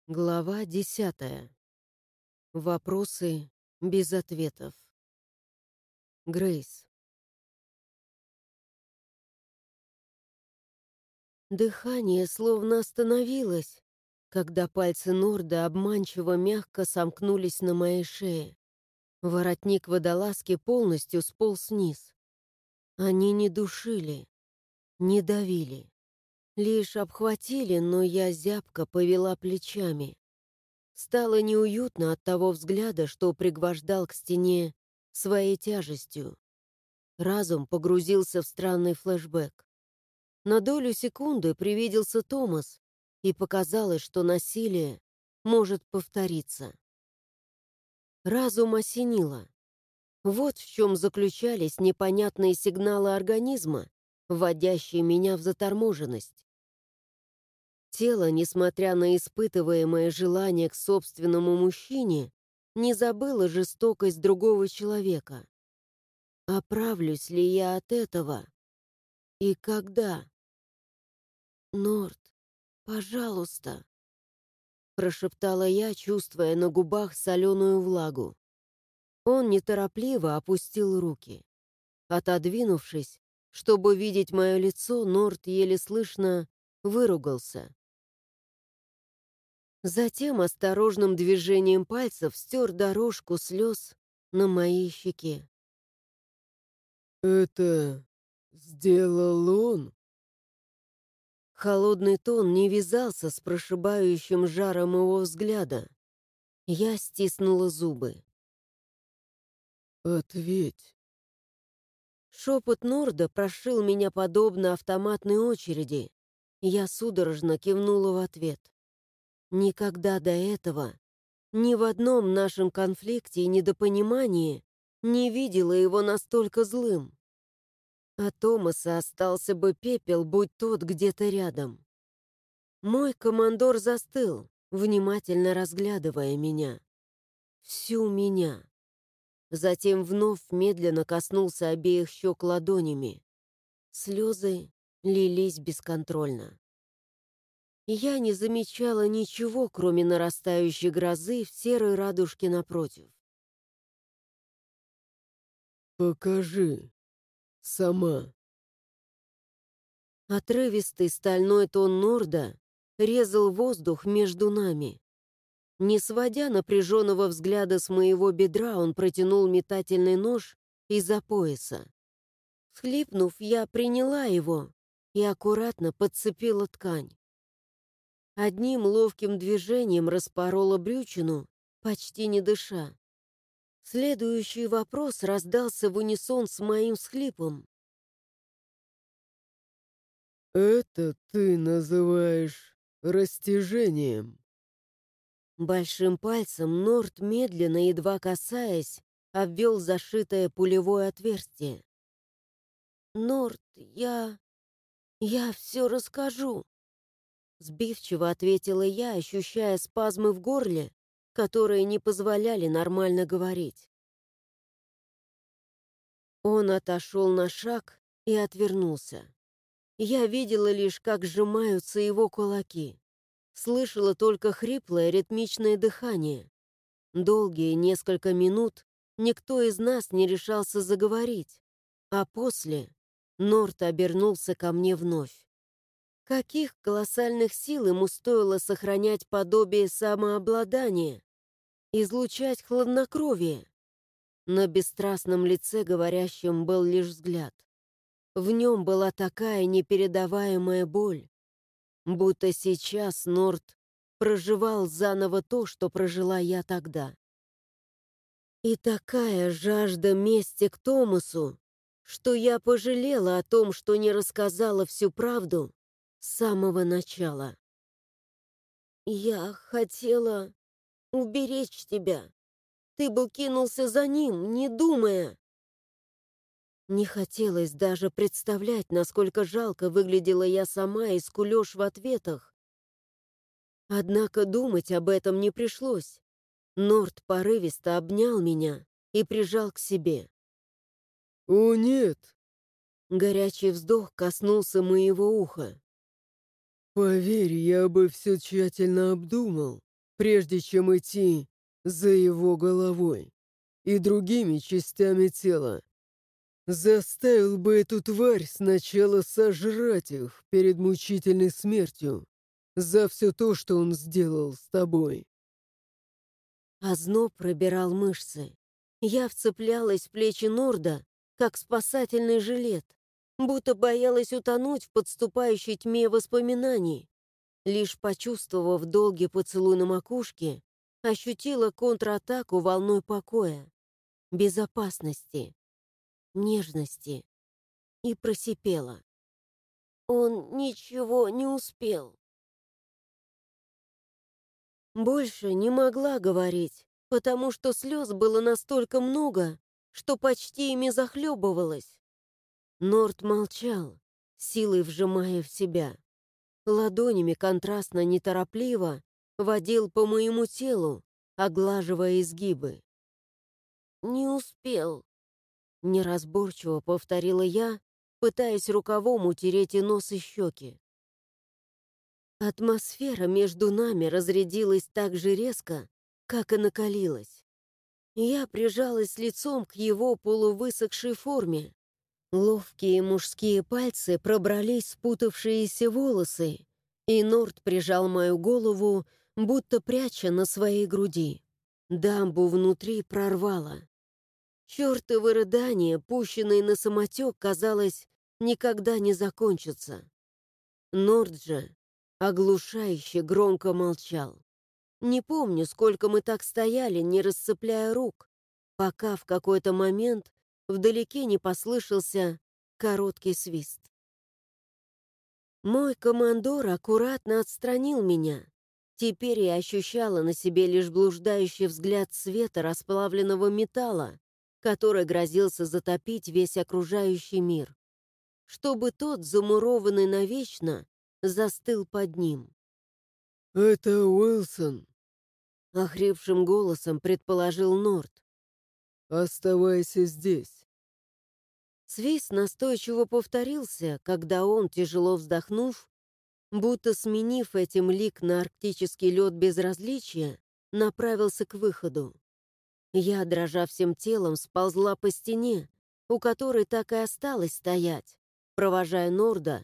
Глава 10. Вопросы без ответов. Грейс. Дыхание словно остановилось, когда пальцы Норда обманчиво мягко сомкнулись на моей шее. Воротник водолазки полностью сполз вниз. Они не душили, не давили. Лишь обхватили, но я зябко повела плечами. Стало неуютно от того взгляда, что пригвождал к стене своей тяжестью. Разум погрузился в странный флешбэк. На долю секунды привиделся Томас, и показалось, что насилие может повториться. Разум осенило. Вот в чем заключались непонятные сигналы организма, вводящие меня в заторможенность. Тело, несмотря на испытываемое желание к собственному мужчине, не забыло жестокость другого человека. Оправлюсь ли я от этого? И когда? «Норд, пожалуйста», — прошептала я, чувствуя на губах соленую влагу. Он неторопливо опустил руки. Отодвинувшись, чтобы видеть мое лицо, Норд еле слышно выругался. Затем осторожным движением пальцев стер дорожку слез на моей щеке. «Это сделал он?» Холодный тон не вязался с прошибающим жаром его взгляда. Я стиснула зубы. «Ответь». Шепот Норда прошил меня подобно автоматной очереди. Я судорожно кивнула в ответ. Никогда до этого, ни в одном нашем конфликте и недопонимании не видела его настолько злым. От Томаса остался бы пепел, будь тот где-то рядом. Мой командор застыл, внимательно разглядывая меня. Всю меня. Затем вновь медленно коснулся обеих щек ладонями. Слезы лились бесконтрольно. Я не замечала ничего, кроме нарастающей грозы в серой радужке напротив. «Покажи. Сама». Отрывистый стальной тон Норда резал воздух между нами. Не сводя напряженного взгляда с моего бедра, он протянул метательный нож из-за пояса. Всхлипнув, я приняла его и аккуратно подцепила ткань. Одним ловким движением распорола брючину, почти не дыша. Следующий вопрос раздался в унисон с моим всхлипом. «Это ты называешь растяжением?» Большим пальцем Норд, медленно, едва касаясь, обвел зашитое пулевое отверстие. «Норд, я все расскажу», — сбивчиво ответила я, ощущая спазмы в горле, которые не позволяли нормально говорить. Он отошел на шаг и отвернулся. Я видела лишь, как сжимаются его кулаки. Слышала только хриплое ритмичное дыхание. Долгие несколько минут никто из нас не решался заговорить, а после Норд обернулся ко мне вновь. Каких колоссальных сил ему стоило сохранять подобие самообладания, излучать хладнокровие. На бесстрастном лице говорящем был лишь взгляд. В нем была такая непередаваемая боль, будто сейчас Норд проживал заново то, что прожила я тогда. И такая жажда мести к Томасу, что я пожалела о том, что не рассказала всю правду с самого начала. «Я хотела уберечь тебя. Ты бы кинулся за ним, не думая». Не хотелось даже представлять, насколько жалко выглядела я сама и скулёж в ответах. Однако думать об этом не пришлось. Норд порывисто обнял меня и прижал к себе. «О, нет! Горячий вздох коснулся моего уха. Поверь, я бы все тщательно обдумал. прежде чем идти за его головой и другими частями тела. Заставил бы эту тварь сначала сожрать их перед мучительной смертью за все то, что он сделал с тобой. Озноб пробирал мышцы. Я вцеплялась в плечи Норда, как спасательный жилет, будто боялась утонуть в подступающей тьме воспоминаний. Лишь почувствовав долгий поцелуй на макушке, ощутила контратаку волной покоя, безопасности, нежности и просипела. Он ничего не успел. Больше не могла говорить, потому что слез было настолько много, что почти ими захлебывалась. Норд молчал, силой вжимая в себя. Ладонями контрастно неторопливо водил по моему телу, оглаживая изгибы. «Не успел», — неразборчиво повторила я, пытаясь рукавом утереть и нос, и щеки. Атмосфера между нами разрядилась так же резко, как и накалилась. Я прижалась лицом к его полувысохшей форме. Ловкие мужские пальцы пробрались в спутавшиеся волосы, и Норд прижал мою голову, будто пряча на своей груди. Дамбу внутри прорвало. Чёртовы рыдания, пущенные на самотек, казалось, никогда не закончатся. Норд же оглушающе громко молчал. Не помню, сколько мы так стояли, не расцепляя рук, пока в какой-то момент вдалеке не послышался короткий свист. Мой командор аккуратно отстранил меня. Теперь я ощущала на себе лишь блуждающий взгляд света расплавленного металла, который грозился затопить весь окружающий мир, чтобы тот, замурованный навечно, застыл под ним. «Это Уилсон. — охрипшим голосом предположил Норд. Оставайся здесь». Свист настойчиво повторился, когда он, тяжело вздохнув, будто сменив этим лик на арктический лед безразличия, направился к выходу. Я, дрожа всем телом, сползла по стене, у которой так и осталось стоять, провожая Норда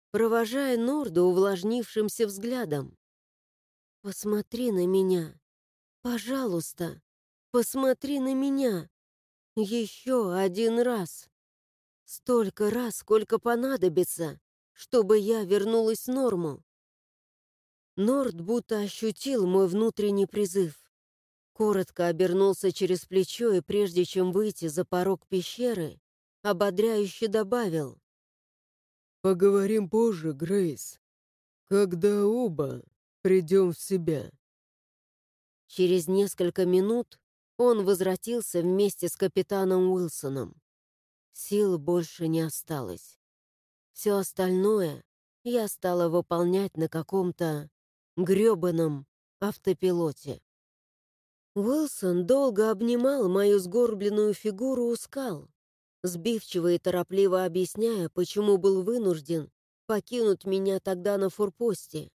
увлажнившимся взглядом. «Посмотри на меня. Пожалуйста, посмотри на меня. Еще один раз. Столько раз, сколько понадобится, чтобы я вернулась в норму». Норд будто ощутил мой внутренний призыв. Коротко обернулся через плечо и, прежде чем выйти за порог пещеры, ободряюще добавил: «Поговорим позже, Грейс, когда оба придем в себя». Через несколько минут он возвратился вместе с капитаном Уилсоном. Сил больше не осталось. Все остальное я стала выполнять на каком-то грёбаном автопилоте. Уилсон долго обнимал мою сгорбленную фигуру у скал, сбивчиво и торопливо объясняя, почему был вынужден покинуть меня тогда на форпосте.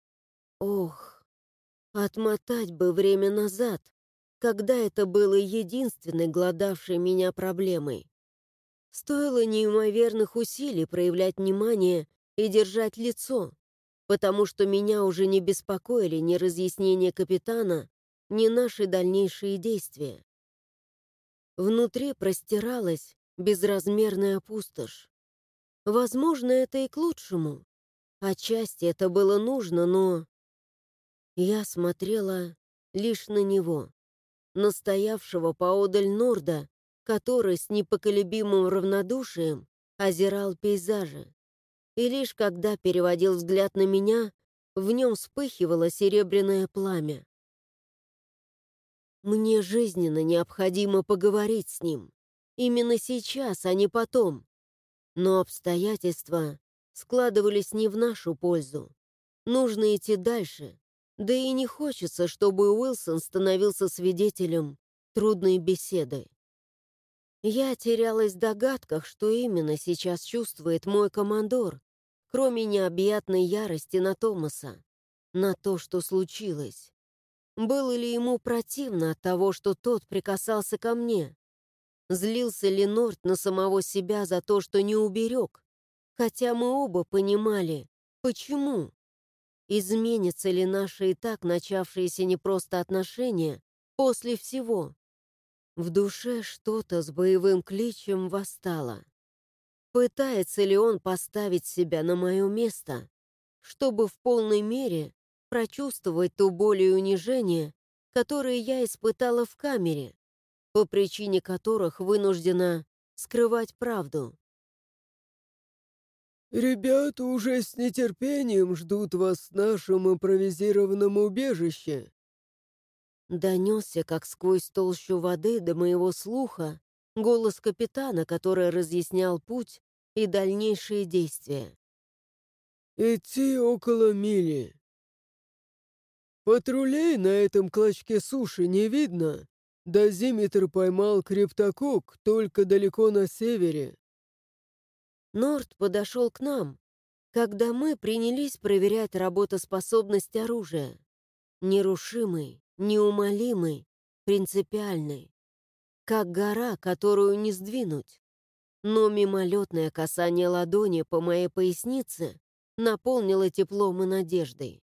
Ох, отмотать бы время назад, когда это было единственной глодавшей меня проблемой. Стоило неимоверных усилий проявлять внимание и держать лицо, потому что меня уже не беспокоили ни разъяснения капитана, ни наши дальнейшие действия. Внутри простиралась безразмерная пустошь. Возможно, это и к лучшему. Отчасти это было нужно, но... Я смотрела лишь на него, настоявшего поодаль Норда, который с непоколебимым равнодушием озирал пейзажи. И лишь когда переводил взгляд на меня, в нем вспыхивало серебряное пламя. Мне жизненно необходимо поговорить с ним. Именно сейчас, а не потом. Но обстоятельства складывались не в нашу пользу. Нужно идти дальше. Да и не хочется, чтобы Уилсон становился свидетелем трудной беседы. Я терялась в догадках, что именно сейчас чувствует мой командор, кроме необъятной ярости на Томаса, на то, что случилось. Было ли ему противно от того, что тот прикасался ко мне? Злился ли Норт на самого себя за то, что не уберег? Хотя мы оба понимали, почему. Изменится ли наши и так начавшиеся непросто отношения после всего? В душе что-то с боевым кличем восстало. Пытается ли он поставить себя на мое место, чтобы в полной мере прочувствовать ту боль и унижение, которые я испытала в камере, по причине которых вынуждена скрывать правду? «Ребята уже с нетерпением ждут вас в нашем импровизированном убежище». Донесся, как сквозь толщу воды до моего слуха, голос капитана, который разъяснял путь и дальнейшие действия. «Идти около мили. Патрулей на этом клочке суши не видно. Дозиметр поймал криптокок только далеко на севере». Норт подошел к нам, когда мы принялись проверять работоспособность оружия. Нерушимый, неумолимый, принципиальный. Как гора, которую не сдвинуть. Но мимолетное касание ладони по моей пояснице наполнило теплом и надеждой.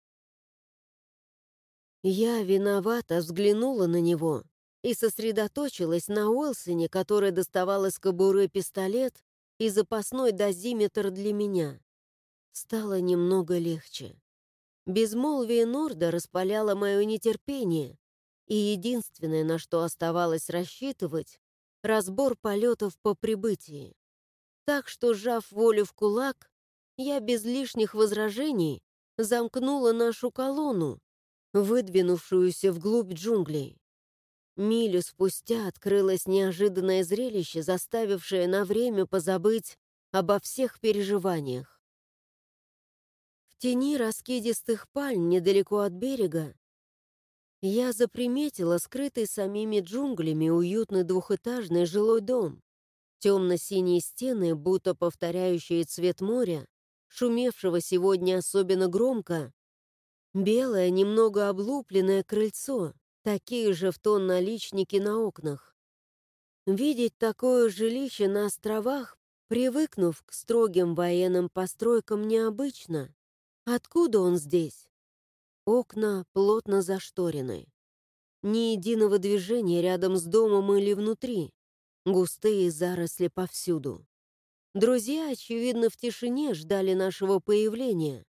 Я виновато взглянула на него и сосредоточилась на Уилсоне, который доставал из кобуры пистолет и запасной дозиметр для меня. Стало немного легче. Безмолвие Норда распаляло мое нетерпение, и единственное, на что оставалось рассчитывать, разбор полетов по прибытии. Так что, сжав волю в кулак, я без лишних возражений замкнула нашу колонну, выдвинувшуюся вглубь джунглей. Милю спустя открылось неожиданное зрелище, заставившее на время позабыть обо всех переживаниях. В тени раскидистых пальм недалеко от берега я заприметила скрытый самими джунглями уютный двухэтажный жилой дом. Темно-синие стены, будто повторяющие цвет моря, шумевшего сегодня особенно громко. Белое, немного облупленное крыльцо, такие же в тон наличники на окнах. Видеть такое жилище на островах, привыкнув к строгим военным постройкам, необычно. Откуда он здесь? Окна плотно зашторены. Ни единого движения рядом с домом или внутри. Густые заросли повсюду. Друзья, очевидно, в тишине ждали нашего появления.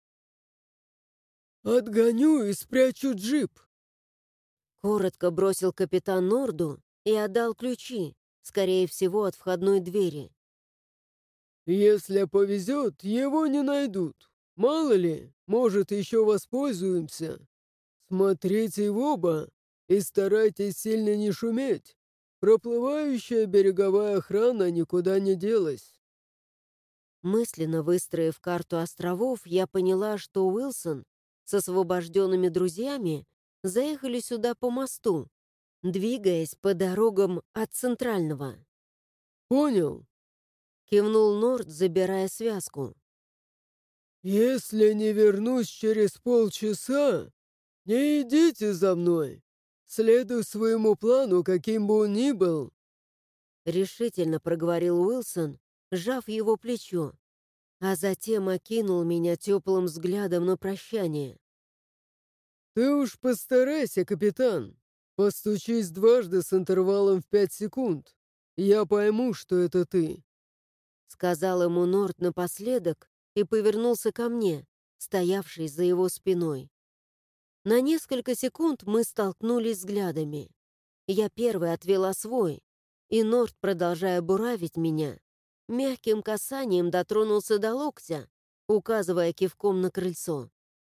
«Отгоню и спрячу джип». Коротко бросил капитан Норду и отдал ключи, скорее всего, от входной двери. «Если повезет, его не найдут. Мало ли, может, еще воспользуемся. Смотрите в оба и старайтесь сильно не шуметь. Проплывающая береговая охрана никуда не делась». Мысленно выстроив карту островов, я поняла, что Уилсон с освобожденными друзьями заехали сюда по мосту, двигаясь по дорогам от Центрального. «Понял. Кивнул Норд, забирая связку. Если не вернусь через полчаса, не идите за мной. Следуй своему плану, каким бы он ни был». Решительно проговорил Уилсон, сжав его плечо, а затем окинул меня теплым взглядом на прощание. «Ты уж постарайся, капитан. Постучись дважды с интервалом в 5 секунд. Я пойму, что это ты». Сказал ему Норд напоследок и повернулся ко мне, стоявший за его спиной. На несколько секунд мы столкнулись взглядами. Я первой отвела свой, и Норд, продолжая буравить меня, мягким касанием дотронулся до локтя, указывая кивком на крыльцо.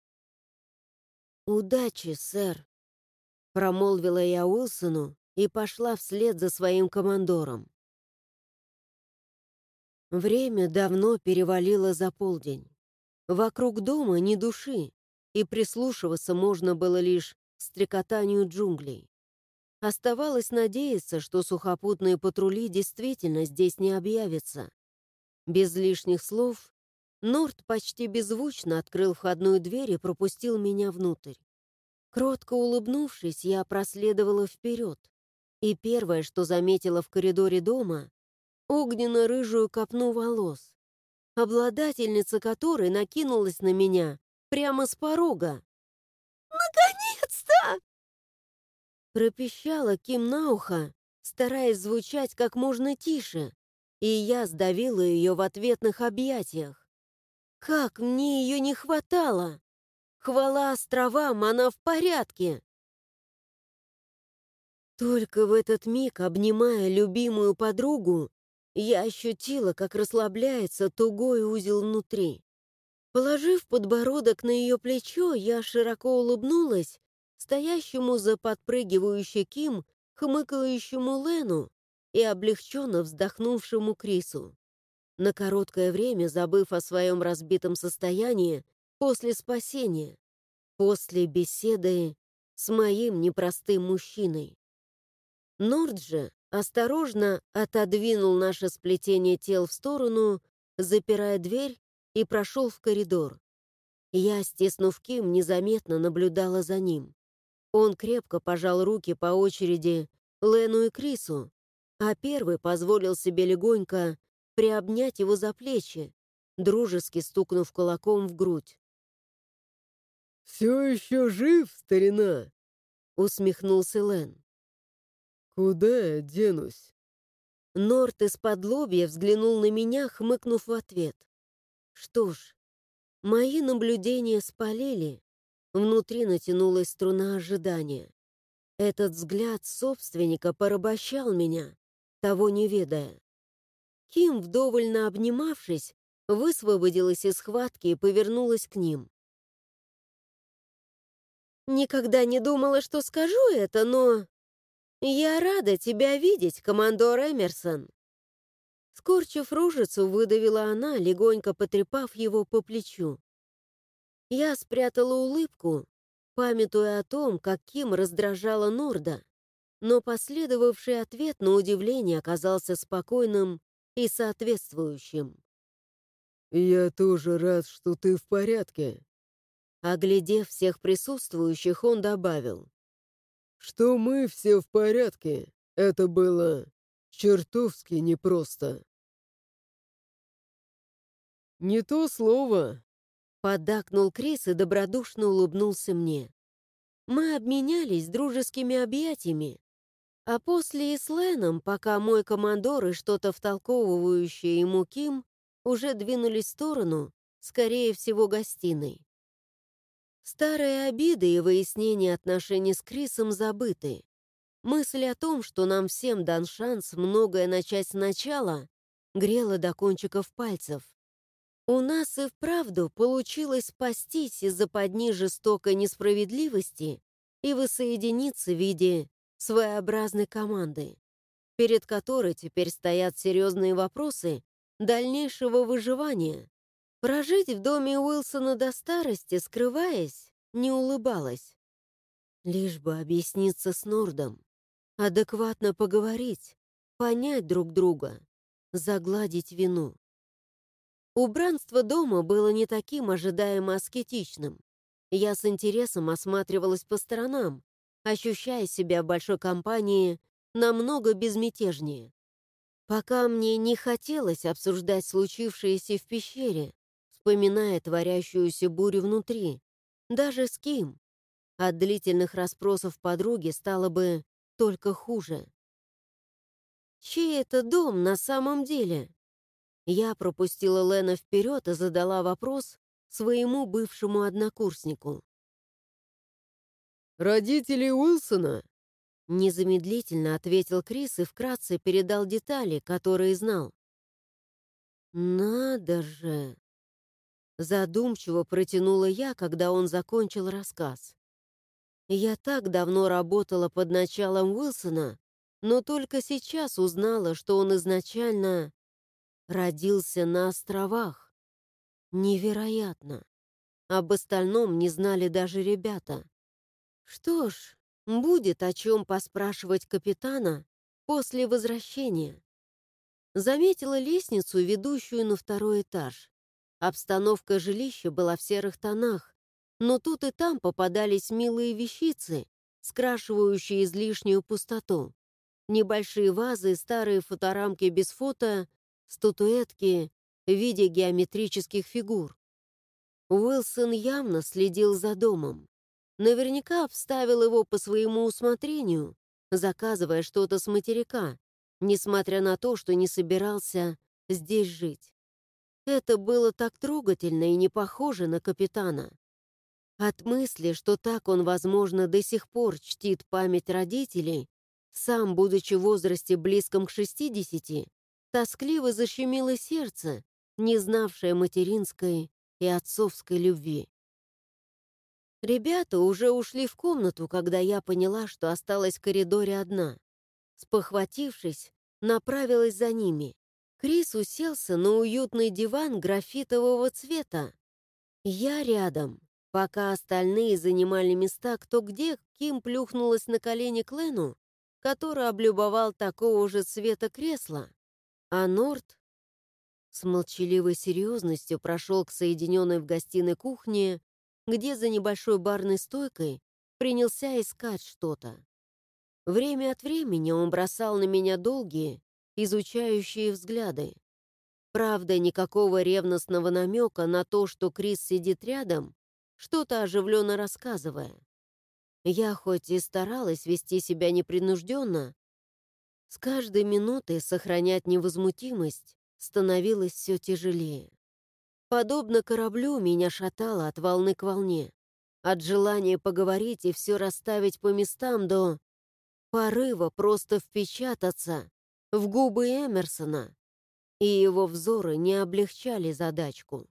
«Удачи, сэр», — промолвила я Уилсону и пошла вслед за своим командором. Время давно перевалило за полдень. Вокруг дома ни души, и прислушиваться можно было лишь к стрекотанию джунглей. Оставалось надеяться, что сухопутные патрули действительно здесь не объявятся. Без лишних слов Норд почти беззвучно открыл входную дверь и пропустил меня внутрь. Кротко улыбнувшись, я проследовала вперед, и первое, что заметила в коридоре дома, огненно-рыжую копну волос, обладательница которой накинулась на меня прямо с порога. «Наконец-то!» Пропищала Ким на ухо, стараясь звучать как можно тише, и я сдавила ее в ответных объятиях. Как мне ее не хватало! Хвала островам, она в порядке! Только в этот миг, обнимая любимую подругу, я ощутила, как расслабляется тугой узел внутри. Положив подбородок на ее плечо, я широко улыбнулась стоящему за подпрыгивающей Ким, хмыкающему Лену и облегченно вздохнувшему Крису. На короткое время забыв о своем разбитом состоянии после спасения, после беседы с моим непростым мужчиной. Норд осторожно отодвинул наше сплетение тел в сторону, запирая дверь, и прошел в коридор. Я, стиснув Ким, незаметно наблюдала за ним. Он крепко пожал руки по очереди Лену и Крису, а первый позволил себе легонько приобнять его за плечи, дружески стукнув кулаком в грудь. «Все еще жив, старина?» — усмехнулся Лен. «Куда я денусь?» Норт из-под лобья взглянул на меня, хмыкнув в ответ. Что ж, мои наблюдения спалили. Внутри натянулась струна ожидания. Этот взгляд собственника порабощал меня, того не ведая. Ким, вдоволь обнимавшись, высвободилась из схватки и повернулась к ним. «Никогда не думала, что скажу это, но... я рада тебя видеть, командор Эмерсон!» Скорчив рожицу, выдавила она, легонько потрепав его по плечу. Я спрятала улыбку, памятуя о том, как Ким раздражала Норда, но последовавший ответ на удивление оказался спокойным и соответствующим. «Я тоже рад, что ты в порядке». Оглядев всех присутствующих, он добавил. «Что мы все в порядке, это было чертовски непросто». «Не то слово», — поддакнул Крис и добродушно улыбнулся мне. Мы обменялись дружескими объятиями, а после и с Леном, пока мой командор и что-то втолковывающее ему Ким уже двинулись в сторону, скорее всего, гостиной. Старые обиды и выяснение отношений с Крисом забыты. Мысль о том, что нам всем дан шанс многое начать сначала, грела до кончиков пальцев. У нас и вправду получилось спастись из западни жестокой несправедливости и воссоединиться в виде своеобразной команды, перед которой теперь стоят серьезные вопросы дальнейшего выживания. Прожить в доме Уилсона до старости, скрываясь, не улыбалась. Лишь бы объясниться с Нордом, адекватно поговорить, понять друг друга, загладить вину. Убранство дома было не таким ожидаемо аскетичным. Я с интересом осматривалась по сторонам, ощущая себя в большой компании намного безмятежнее. Пока мне не хотелось обсуждать случившееся в пещере, вспоминая творящуюся бурю внутри, даже с Ким. От длительных расспросов подруги стало бы только хуже. Чей это дом на самом деле? Я пропустила Лена вперед и задала вопрос своему бывшему однокурснику. «Родители Уилсона?» Незамедлительно ответил Крис и вкратце передал детали, которые знал. «Надо же!» Задумчиво протянула я, когда он закончил рассказ. Я так давно работала под началом Уилсона, но только сейчас узнала, что он изначально родился на островах. Невероятно. Об остальном не знали даже ребята. Что ж, будет о чем поспрашивать капитана после возвращения. Заметила лестницу, ведущую на второй этаж. Обстановка жилища была в серых тонах, Но тут и там попадались милые вещицы, скрашивающие излишнюю пустоту. Небольшие вазы, старые фоторамки без фото, статуэтки в виде геометрических фигур. Уилсон явно следил за домом. Наверняка обставил его по своему усмотрению, заказывая что-то с материка, несмотря на то, что не собирался здесь жить. Это было так трогательно и не похоже на капитана. От мысли, что так он, возможно, до сих пор чтит память родителей, сам, будучи в возрасте близком к 60, тоскливо защемило сердце, не знавшее материнской и отцовской любви. Ребята уже ушли в комнату, когда я поняла, что осталась в коридоре одна. Спохватившись, направилась за ними. Крис уселся на уютный диван графитового цвета. Я рядом. Пока остальные занимали места кто где, Ким плюхнулась на колени к Лену, который облюбовал такого же цвета кресла, а Норт с молчаливой серьезностью прошел к соединенной в гостиной кухне, где за небольшой барной стойкой принялся искать что-то. Время от времени он бросал на меня долгие, изучающие взгляды. Правда, никакого ревностного намека на то, что Крис сидит рядом, что-то оживленно рассказывая. Я хоть и старалась вести себя непринужденно, с каждой минутой сохранять невозмутимость становилось все тяжелее. Подобно кораблю меня шатало от волны к волне, от желания поговорить и все расставить по местам до порыва просто впечататься в губы Эмерсона, и его взоры не облегчали задачку.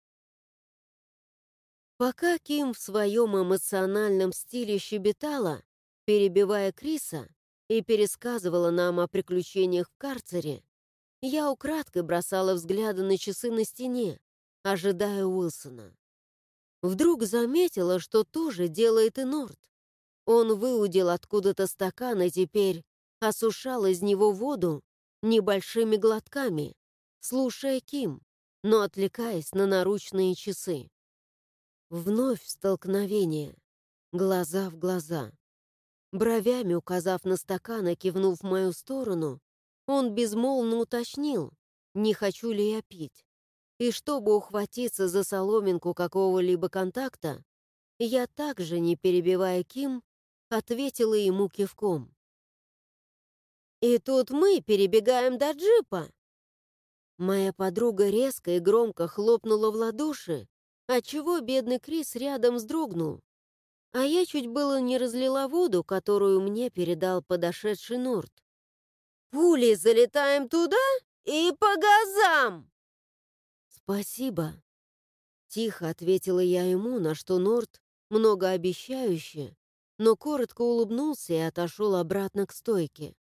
Пока Ким в своем эмоциональном стиле щебетала, перебивая Криса и пересказывала нам о приключениях в карцере, я украдкой бросала взгляды на часы на стене, ожидая Уилсона. Вдруг заметила, что тоже делает и Норт. Он выудил откуда-то стакан и теперь осушал из него воду небольшими глотками, слушая Ким, но отвлекаясь на наручные часы. Вновь столкновение, глаза в глаза. Бровями указав на стакан и кивнув в мою сторону, он безмолвно уточнил, не хочу ли я пить. И чтобы ухватиться за соломинку какого-либо контакта, я также, не перебивая Ким, ответила ему кивком. «И тут мы перебегаем до джипа!» Моя подруга резко и громко хлопнула в ладоши, отчего бедный Крис рядом вздрогнул. А я чуть было не разлила воду, которую мне передал подошедший Норт. «Пулей залетаем туда и по газам!» «Спасибо», — тихо ответила я ему, на что Норт, многообещающе, но коротко улыбнулся и отошел обратно к стойке.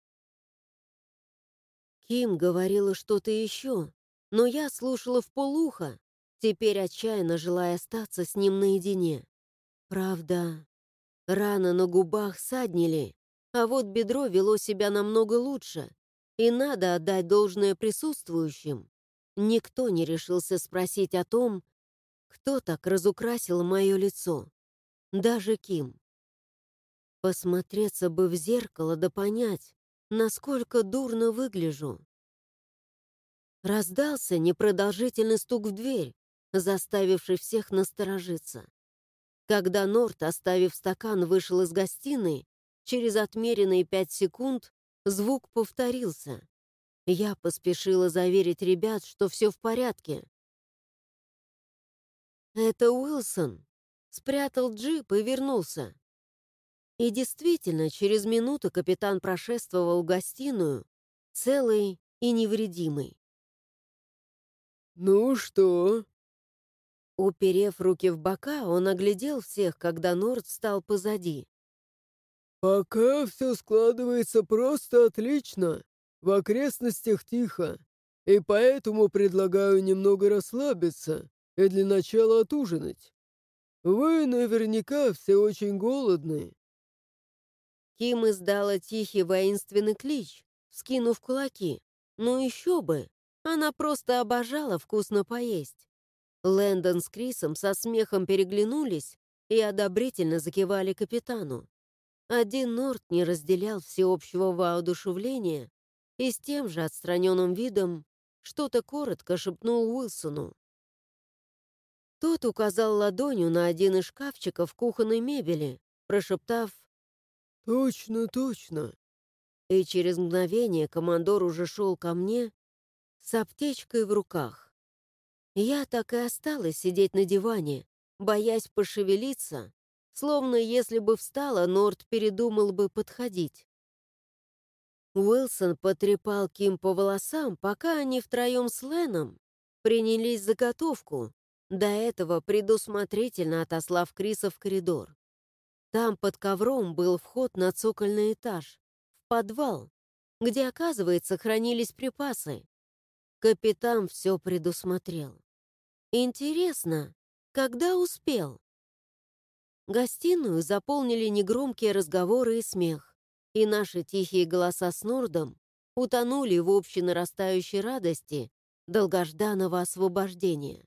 Ким говорила что-то еще, но я слушала вполуха, теперь отчаянно желая остаться с ним наедине. Правда, раны на губах саднили, а вот бедро вело себя намного лучше, и надо отдать должное присутствующим. Никто не решился спросить о том, кто так разукрасил мое лицо. Даже Ким. Посмотреться бы в зеркало да понять, насколько дурно выгляжу. Раздался непродолжительный стук в дверь, заставивший всех насторожиться. Когда Норт, оставив стакан, вышел из гостиной, через отмеренные 5 секунд звук повторился. Я поспешила заверить ребят, что все в порядке. Это Уилсон. Спрятал джип и вернулся. И действительно, через минуту капитан прошествовал в гостиную, целый и невредимый. «Ну что?» Уперев руки в бока, он оглядел всех, когда Норт встал позади. «Пока все складывается просто отлично. В окрестностях тихо. И поэтому предлагаю немного расслабиться и для начала отужинать. Вы наверняка все очень голодны». Ким издала тихий воинственный клич, скинув кулаки. Ну еще бы! Она просто обожала вкусно поесть. Лэндон с Крисом со смехом переглянулись, и одобрительно закивали капитану. Один Норт не разделял всеобщего воодушевления и с тем же отстраненным видом что-то коротко шепнул Уилсону. Тот указал ладонью на один из шкафчиков кухонной мебели, прошептав «Точно, точно!» и через мгновение командор уже шел ко мне с аптечкой в руках. Я так и осталась сидеть на диване, боясь пошевелиться, словно если бы встала, Норт передумал бы подходить. Уилсон потрепал Ким по волосам, пока они втроем с Леном принялись за готовку, до этого предусмотрительно отослав Криса в коридор. Там под ковром был вход на цокольный этаж, в подвал, где, оказывается, хранились припасы. Капитан все предусмотрел. Интересно, когда успел? Гостиную заполнили негромкие разговоры и смех, и наши тихие голоса с Нордом утонули в общей нарастающей радости долгожданного освобождения.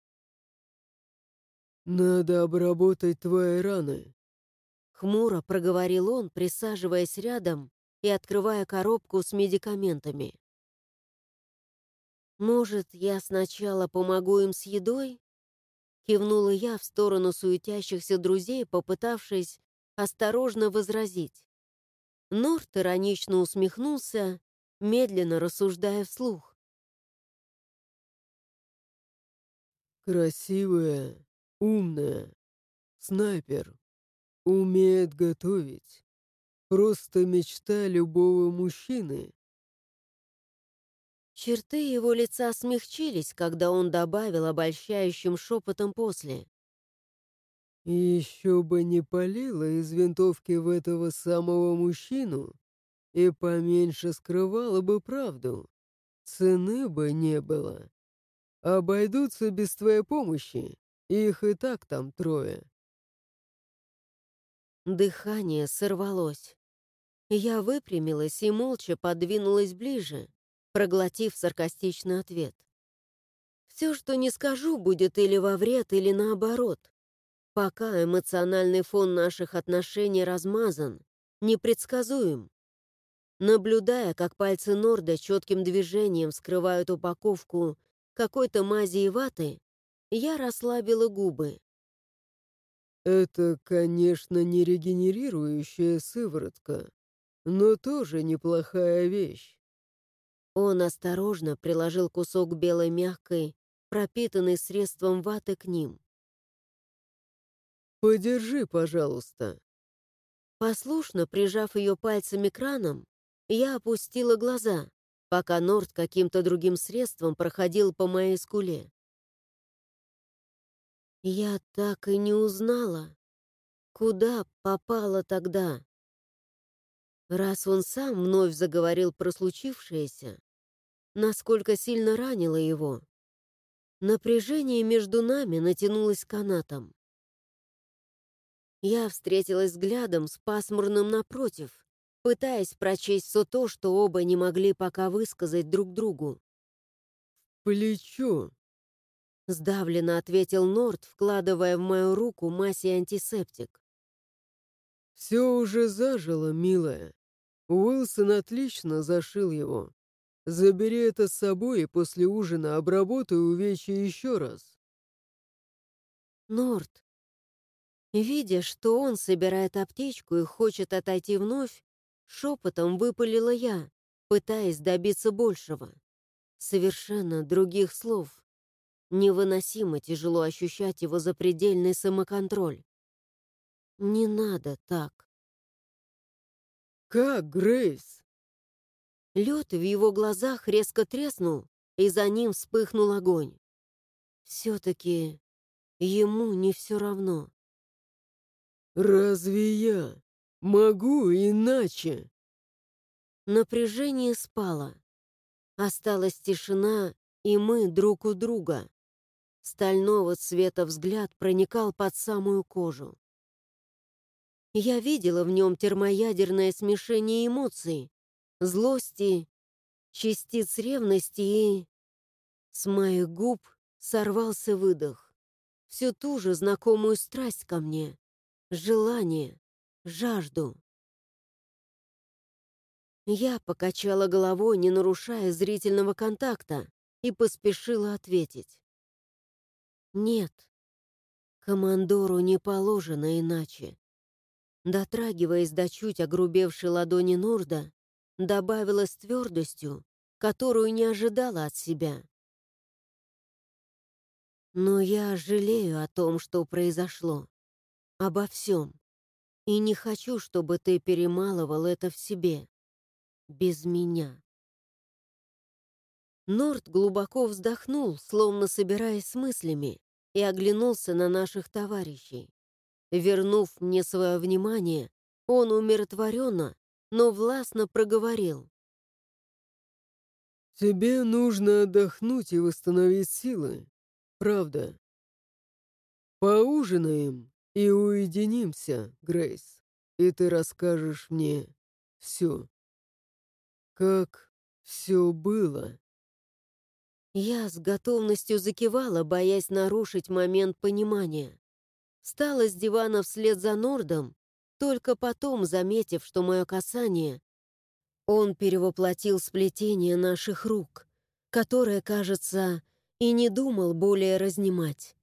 «Надо обработать твои раны». Хмуро проговорил он, присаживаясь рядом и открывая коробку с медикаментами. «Может, я сначала помогу им с едой?» Кивнула я в сторону суетящихся друзей, попытавшись осторожно возразить. Норт иронично усмехнулся, медленно рассуждая вслух. «Красивая, умная, снайпер, умеет готовить. Просто мечта любого мужчины». Черты его лица смягчились, когда он добавил обольщающим шепотом после. И еще бы не палила из винтовки в этого самого мужчину и поменьше скрывала бы правду. Цены бы не было. Обойдутся без твоей помощи. Их и так там трое. Дыхание сорвалось. Я выпрямилась и молча подвинулась ближе, проглотив саркастичный ответ. Все, что не скажу, будет или во вред, или наоборот. Пока эмоциональный фон наших отношений размазан, непредсказуем. Наблюдая, как пальцы Норда четким движением скрывают упаковку какой-то мази и ваты, я расслабила губы. Это, конечно, не регенерирующая сыворотка, но тоже неплохая вещь. Он осторожно приложил кусок белой мягкой, пропитанной средством ваты к ним. Подержи, пожалуйста. Послушно прижав ее пальцами к ранам, я опустила глаза, пока Норд каким-то другим средством проходил по моей скуле. Я так и не узнала, куда попала тогда. Раз он сам вновь заговорил про случившееся, насколько сильно ранило его, напряжение между нами натянулось канатом. Я встретилась взглядом с пасмурным напротив, пытаясь прочесть все то, что оба не могли пока высказать друг другу. Плечо. Сдавленно ответил Норд, вкладывая в мою руку мазь и антисептик. Все уже зажило, милая. Уилсон отлично зашил его. Забери это с собой и после ужина обработай увечья еще раз. Норд, видя, что он собирает аптечку и хочет отойти вновь, шепотом выпалила я, пытаясь добиться большего. Совершенно других слов. Невыносимо тяжело ощущать его запредельный самоконтроль. Не надо так. Как, Грейс? Лед в его глазах резко треснул, и за ним вспыхнул огонь. Все-таки ему не все равно. Разве я могу иначе? Напряжение спало. Осталась тишина, и мы друг у друга. Стального цвета взгляд проникал под самую кожу. Я видела в нем термоядерное смешение эмоций, злости, частиц ревности и... С моих губ сорвался выдох. всю ту же знакомую страсть ко мне, желание, жажду. Я покачала головой, не нарушая зрительного контакта, и поспешила ответить. Нет, командору не положено иначе. Дотрагиваясь до чуть огрубевшей ладони Норда, добавила с твердостью, которую не ожидала от себя. Но я жалею о том, что произошло. Обо всем. И не хочу, чтобы ты перемалывал это в себе. Без меня. Норд глубоко вздохнул, словно собираясь с мыслями, и оглянулся на наших товарищей. Вернув мне свое внимание, он умиротворенно, но властно проговорил. «Тебе нужно отдохнуть и восстановить силы. Правда. Поужинаем и уединимся, Грейс, и ты расскажешь мне все. Как все было». Я с готовностью закивала, боясь нарушить момент понимания. Встала с дивана вслед за Нордом, только потом, заметив, что мое касание, он перевоплотил сплетение наших рук, которое, кажется, и не думал более разнимать.